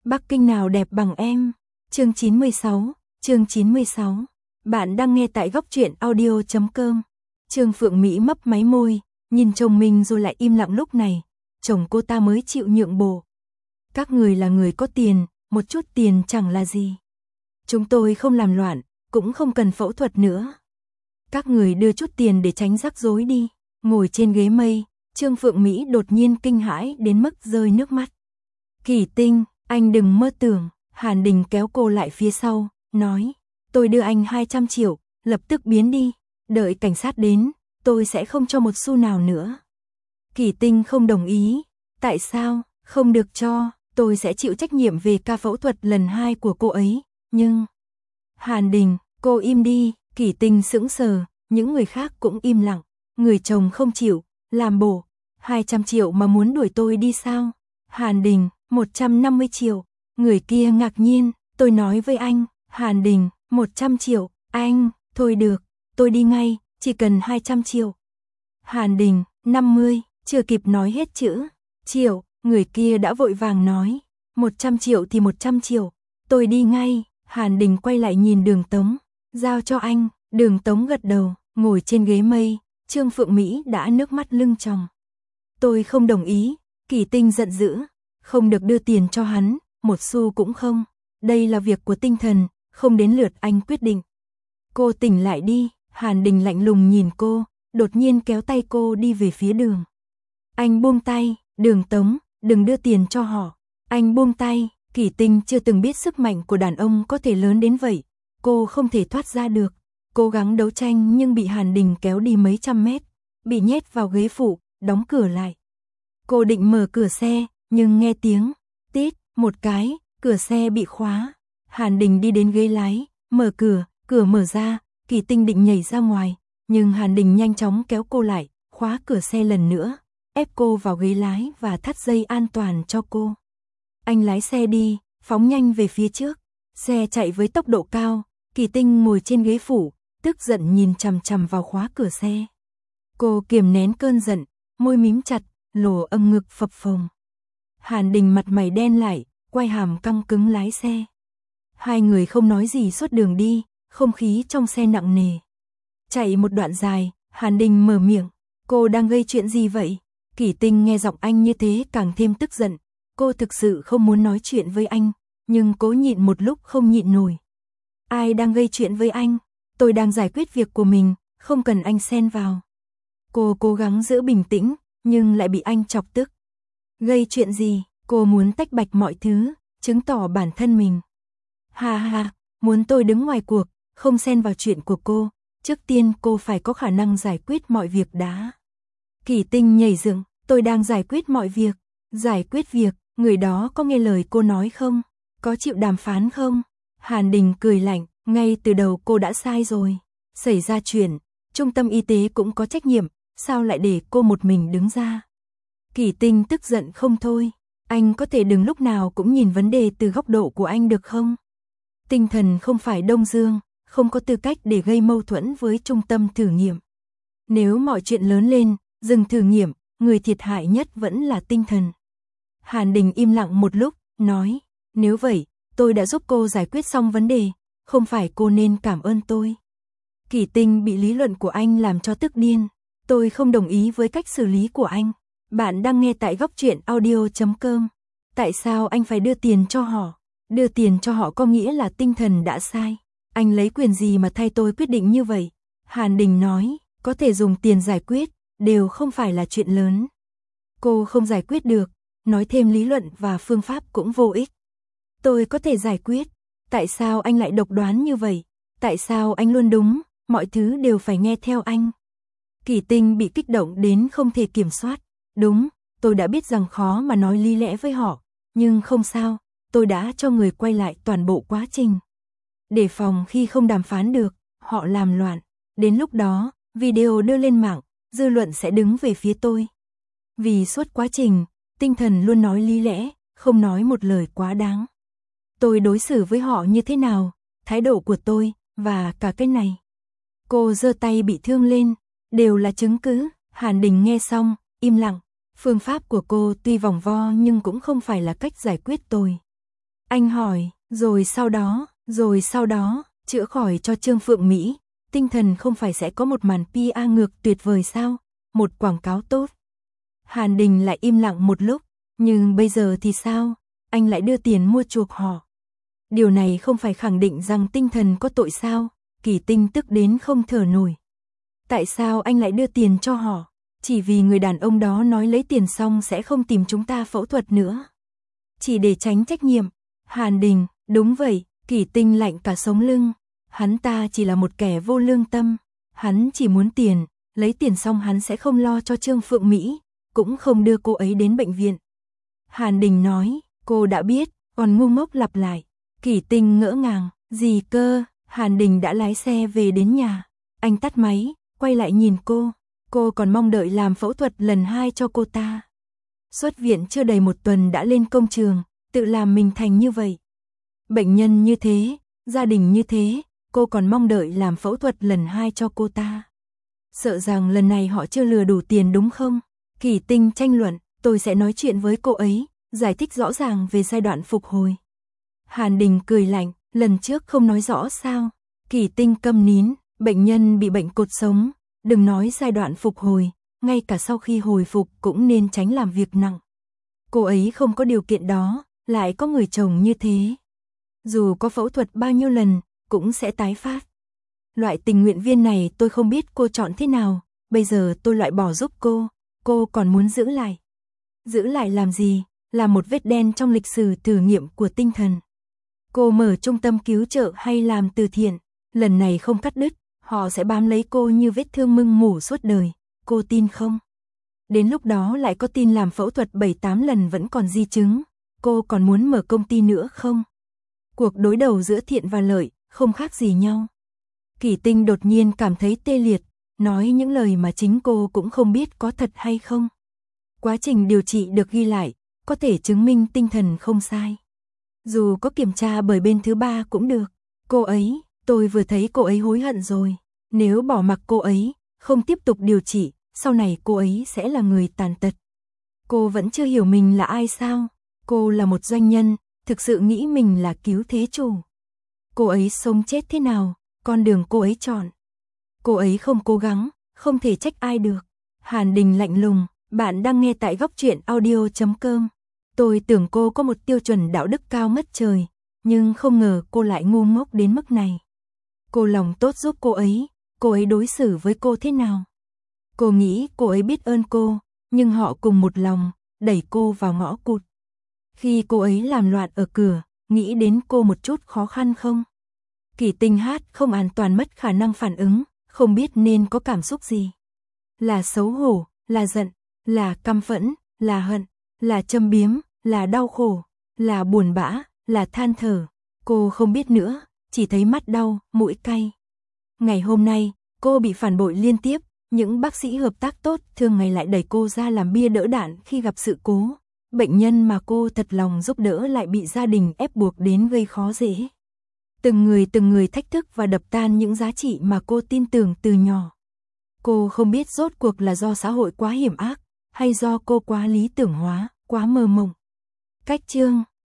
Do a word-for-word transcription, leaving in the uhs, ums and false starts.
Bắc Kinh nào đẹp bằng em. Chương chín mươi sáu, chương chín mươi sáu. Bạn đang nghe tại góc truyện audio chấm com. Trương Phượng Mỹ mấp máy môi, nhìn chồng mình rồi lại im lặng. Lúc này, chồng cô ta mới chịu nhượng bộ. Các người là người có tiền, một chút tiền chẳng là gì. Chúng tôi không làm loạn, cũng không cần phẫu thuật nữa. Các người đưa chút tiền để tránh rắc rối đi. Ngồi trên ghế mây, Trương Phượng Mỹ đột nhiên kinh hãi đến mức rơi nước mắt. Kỳ Tinh, anh đừng mơ tưởng. Hàn Đình kéo cô lại phía sau, nói, tôi đưa anh hai trăm triệu, lập tức biến đi, đợi cảnh sát đến, tôi sẽ không cho một xu nào nữa. Kỳ Tinh không đồng ý, tại sao, không được cho, tôi sẽ chịu trách nhiệm về ca phẫu thuật lần hai của cô ấy, nhưng... Hàn Đình, cô im đi. Kỳ Tinh sững sờ, những người khác cũng im lặng, người chồng không chịu, làm bộ, hai trăm triệu mà muốn đuổi tôi đi sao? Hàn Đình, một trăm năm mươi triệu. Người kia ngạc nhiên, tôi nói với anh, Hàn Đình, một trăm triệu, anh, thôi được, tôi đi ngay, chỉ cần hai trăm triệu. Hàn Đình, năm mươi, chưa kịp nói hết chữ, triệu, người kia đã vội vàng nói, một trăm triệu thì một trăm triệu, tôi đi ngay. Hàn Đình quay lại nhìn Đường Tống, giao cho anh. Đường Tống gật đầu, ngồi trên ghế mây, Trương Phượng Mỹ đã nước mắt lưng tròng. Tôi không đồng ý. Kỳ Tinh giận dữ, không được đưa tiền cho hắn, một xu cũng không. Đây là việc của tinh thần, không đến lượt anh quyết định. Cô tỉnh lại đi. Hàn Đình lạnh lùng nhìn cô, đột nhiên kéo tay cô đi về phía đường. Anh buông tay. Đường Tống, đừng đưa tiền cho họ. Anh buông tay. Kỳ Tinh chưa từng biết sức mạnh của đàn ông có thể lớn đến vậy. Cô không thể thoát ra được. Cố gắng đấu tranh nhưng bị Hàn Đình kéo đi mấy trăm mét, bị nhét vào ghế phụ, đóng cửa lại. Cô định mở cửa xe, nhưng nghe tiếng tít một cái, cửa xe bị khóa. Hàn Đình đi đến ghế lái, mở cửa, cửa mở ra, Kỳ Tinh định nhảy ra ngoài, nhưng Hàn Đình nhanh chóng kéo cô lại, khóa cửa xe lần nữa, ép cô vào ghế lái và thắt dây an toàn cho cô. Anh lái xe đi, phóng nhanh về phía trước, xe chạy với tốc độ cao, Kỳ Tinh ngồi trên ghế phụ, tức giận nhìn chằm chằm vào khóa cửa xe. Cô kiềm nén cơn giận, môi mím chặt, lồ âm ngực phập phồng. Hàn Đình mặt mày đen lại, quay hàm căng cứng lái xe. Hai người không nói gì suốt đường đi, không khí trong xe nặng nề. Chạy một đoạn dài, Hàn Đình mở miệng, cô đang gây chuyện gì vậy? Kỳ Tinh nghe giọng anh như thế càng thêm tức giận. Cô thực sự không muốn nói chuyện với anh, nhưng cố nhịn một lúc không nhịn nổi. Ai đang gây chuyện với anh? Tôi đang giải quyết việc của mình, không cần anh xen vào. Cô cố gắng giữ bình tĩnh, nhưng lại bị anh chọc tức. Gây chuyện gì? Cô muốn tách bạch mọi thứ, chứng tỏ bản thân mình. Ha ha, muốn tôi đứng ngoài cuộc, không xen vào chuyện của cô. Trước tiên cô phải có khả năng giải quyết mọi việc đã. Kỳ Tinh nhảy dựng, tôi đang giải quyết mọi việc. Giải quyết việc, người đó có nghe lời cô nói không? Có chịu đàm phán không? Hàn Đình cười lạnh, ngay từ đầu cô đã sai rồi. Xảy ra chuyện, trung tâm y tế cũng có trách nhiệm, sao lại để cô một mình đứng ra? Kỳ Tinh tức giận không thôi, anh có thể đừng lúc nào cũng nhìn vấn đề từ góc độ của anh được không? Tinh thần không phải Đông Dương, không có tư cách để gây mâu thuẫn với trung tâm thử nghiệm. Nếu mọi chuyện lớn lên, dừng thử nghiệm, người thiệt hại nhất vẫn là tinh thần. Hàn Đình im lặng một lúc, nói, nếu vậy, tôi đã giúp cô giải quyết xong vấn đề, không phải cô nên cảm ơn tôi. Kỳ Tinh bị lý luận của anh làm cho tức điên, tôi không đồng ý với cách xử lý của anh. Bạn đang nghe tại góc truyện audio chấm com. Tại sao anh phải đưa tiền cho họ? Đưa tiền cho họ có nghĩa là tinh thần đã sai. Anh lấy quyền gì mà thay tôi quyết định như vậy? Hàn Đình nói, có thể dùng tiền giải quyết, đều không phải là chuyện lớn. Cô không giải quyết được, nói thêm lý luận và phương pháp cũng vô ích. Tôi có thể giải quyết. Tại sao anh lại độc đoán như vậy? Tại sao anh luôn đúng, mọi thứ đều phải nghe theo anh? Kỳ Tinh bị kích động đến không thể kiểm soát. Đúng, tôi đã biết rằng khó mà nói lý lẽ với họ, nhưng không sao, tôi đã cho người quay lại toàn bộ quá trình. Để phòng khi không đàm phán được, họ làm loạn. Đến lúc đó, video đưa lên mạng, dư luận sẽ đứng về phía tôi. Vì suốt quá trình, tinh thần luôn nói lý lẽ, không nói một lời quá đáng. Tôi đối xử với họ như thế nào, thái độ của tôi, và cả cái này. Cô giơ tay bị thương lên, đều là chứng cứ. Hàn Đình nghe xong, im lặng. Phương pháp của cô tuy vòng vo nhưng cũng không phải là cách giải quyết tôi. Anh hỏi, rồi sau đó, rồi sau đó, chữa khỏi cho Trương Phượng Mỹ, tinh thần không phải sẽ có một màn pê e ngược tuyệt vời sao, một quảng cáo tốt. Hàn Đình lại im lặng một lúc, nhưng bây giờ thì sao, anh lại đưa tiền mua chuộc họ. Điều này không phải khẳng định rằng tinh thần có tội sao, Kỳ Tinh tức đến không thở nổi. Tại sao anh lại đưa tiền cho họ? Chỉ vì người đàn ông đó nói lấy tiền xong sẽ không tìm chúng ta phẫu thuật nữa. Chỉ để tránh trách nhiệm. Hàn Đình, đúng vậy, Kỳ Tinh lạnh cả sống lưng. Hắn ta chỉ là một kẻ vô lương tâm. Hắn chỉ muốn tiền, lấy tiền xong hắn sẽ không lo cho Trương Phượng Mỹ, cũng không đưa cô ấy đến bệnh viện. Hàn Đình nói, cô đã biết, còn ngu ngốc lặp lại. Kỳ Tinh ngỡ ngàng, gì cơ, Hàn Đình đã lái xe về đến nhà. Anh tắt máy, quay lại nhìn cô. Cô còn mong đợi làm phẫu thuật lần hai cho cô ta. Xuất viện chưa đầy một tuần đã lên công trường, tự làm mình thành như vậy. Bệnh nhân như thế, gia đình như thế, cô còn mong đợi làm phẫu thuật lần hai cho cô ta. Sợ rằng lần này họ chưa lừa đủ tiền đúng không? Kỳ Tinh tranh luận, tôi sẽ nói chuyện với cô ấy, giải thích rõ ràng về giai đoạn phục hồi. Hàn Đình cười lạnh, lần trước không nói rõ sao? Kỳ Tinh câm nín, bệnh nhân bị bệnh cột sống, đừng nói giai đoạn phục hồi, ngay cả sau khi hồi phục cũng nên tránh làm việc nặng. Cô ấy không có điều kiện đó, lại có người chồng như thế. Dù có phẫu thuật bao nhiêu lần, cũng sẽ tái phát. Loại tình nguyện viên này tôi không biết cô chọn thế nào, bây giờ tôi loại bỏ giúp cô, cô còn muốn giữ lại. Giữ lại làm gì? Là một vết đen trong lịch sử thử nghiệm của tinh thần. Cô mở trung tâm cứu trợ hay làm từ thiện, lần này không cắt đứt, họ sẽ bám lấy cô như vết thương mưng mủ suốt đời, cô tin không? Đến lúc đó lại có tin làm phẫu thuật bảy tám lần vẫn còn di chứng, cô còn muốn mở công ty nữa không? Cuộc đối đầu giữa thiện và lợi, không khác gì nhau. Kỳ Tinh đột nhiên cảm thấy tê liệt, nói những lời mà chính cô cũng không biết có thật hay không. Quá trình điều trị được ghi lại, có thể chứng minh tinh thần không sai. Dù có kiểm tra bởi bên thứ ba cũng được. Cô ấy, tôi vừa thấy cô ấy hối hận rồi. Nếu bỏ mặc cô ấy, không tiếp tục điều trị, sau này cô ấy sẽ là người tàn tật. Cô vẫn chưa hiểu mình là ai sao? Cô là một doanh nhân, thực sự nghĩ mình là cứu thế chủ. Cô ấy sống chết thế nào, con đường cô ấy chọn. Cô ấy không cố gắng, không thể trách ai được. Hàn Đình lạnh lùng, bạn đang nghe tại góc truyện audio chấm com. Tôi tưởng cô có một tiêu chuẩn đạo đức cao mất trời, nhưng không ngờ cô lại ngu ngốc đến mức này. Cô lòng tốt giúp cô ấy, cô ấy đối xử với cô thế nào? Cô nghĩ cô ấy biết ơn cô, nhưng họ cùng một lòng, đẩy cô vào ngõ cụt. Khi cô ấy làm loạn ở cửa, nghĩ đến cô một chút khó khăn không? Kỳ Tinh hát không an toàn mất khả năng phản ứng, không biết nên có cảm xúc gì. Là xấu hổ, là giận, là căm phẫn, là hận, là châm biếm, là đau khổ, là buồn bã, là than thở. Cô không biết nữa, chỉ thấy mắt đau, mũi cay. Ngày hôm nay, cô bị phản bội liên tiếp, những bác sĩ hợp tác tốt thường ngày lại đẩy cô ra làm bia đỡ đạn khi gặp sự cố. Bệnh nhân mà cô thật lòng giúp đỡ lại bị gia đình ép buộc đến gây khó dễ. Từng người từng người thách thức và đập tan những giá trị mà cô tin tưởng từ nhỏ. Cô không biết rốt cuộc là do xã hội quá hiểm ác, hay do cô quá lý tưởng hóa, quá mơ mộng. Cách chương